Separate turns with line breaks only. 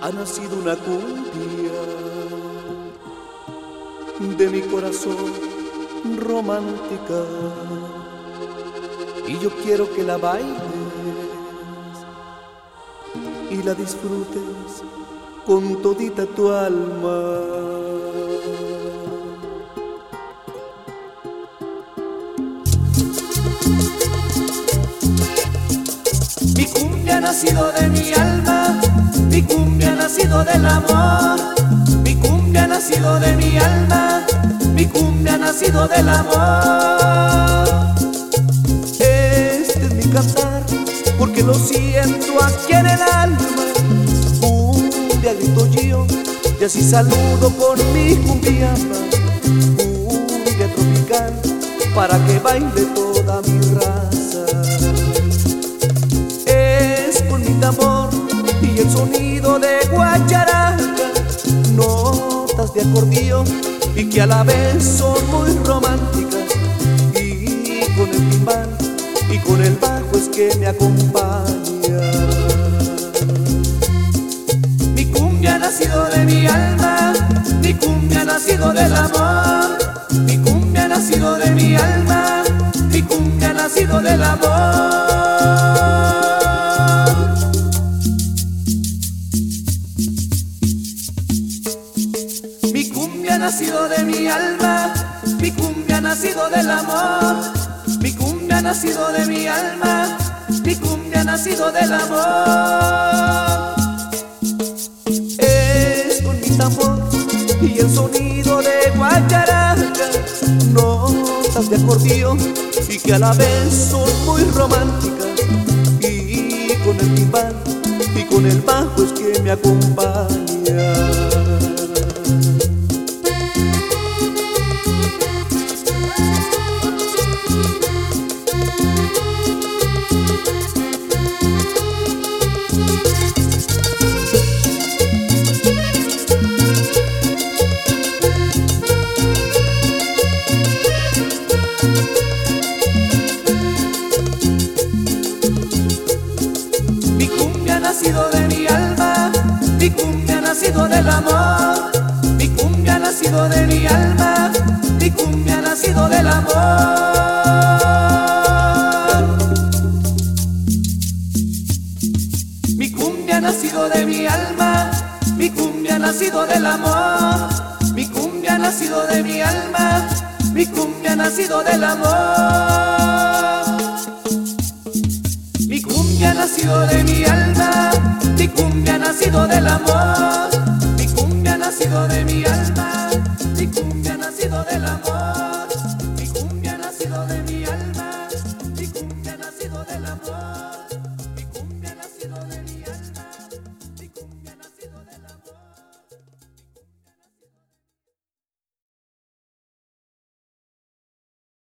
ha nacido una cumbia de mi corazón romántica, y yo quiero que la bailes y la disfrutes con todita tu alma. Mi cumbia ha nacido de mi alma, mi cumbia ha nacido del amor, mi cumbia ha nacido de mi alma, mi cumbia ha nacido del amor. Este es mi cantar, porque lo siento aquí en el alma. Cumbia grito yo, y así saludo con mi cumbiamba. Cumbia tropical, para que baile toda mi raza. Es con mi tambor y el sonido de guacharaca, notas de acordeón y que a la vez son muy románticas. Y con el timbal y con el bajo es que me acompaña. Mi cumbia ha nacido de mi alma, mi cumbia ha nacido del amor, mi cumbia ha nacido de mi alma, mi cumbia ha nacido del amor. Mi cumbia ha nacido de mi alma, mi cumbia ha nacido del amor, mi cumbia ha nacido de mi alma, mi cumbia ha nacido del amor. Es con mi tambor y el sonido de guacharaca, notas de acordeón y que a la vez son muy románticas. Y con el timbal y con el bajo es que me acompaña. Mi cumbia ha nacido de mi alma, mi cumbia ha nacido del amor, mi cumbia ha nacido de mi alma, mi cumbia ha nacido del amor. Mi cumbia ha nacido de mi alma, mi cumbia ha nacido del amor, mi cumbia ha nacido de mi alma, mi cumbia ha nacido del amor. Mi cumbia ha nacido de mi alma, mi cumbia ha nacido del amor, mi cumbia ha nacido de mi alma, mi cumbia ha nacido del amor, mi cumbia ha nacido de mi alma, mi cumbia ha nacido del amor.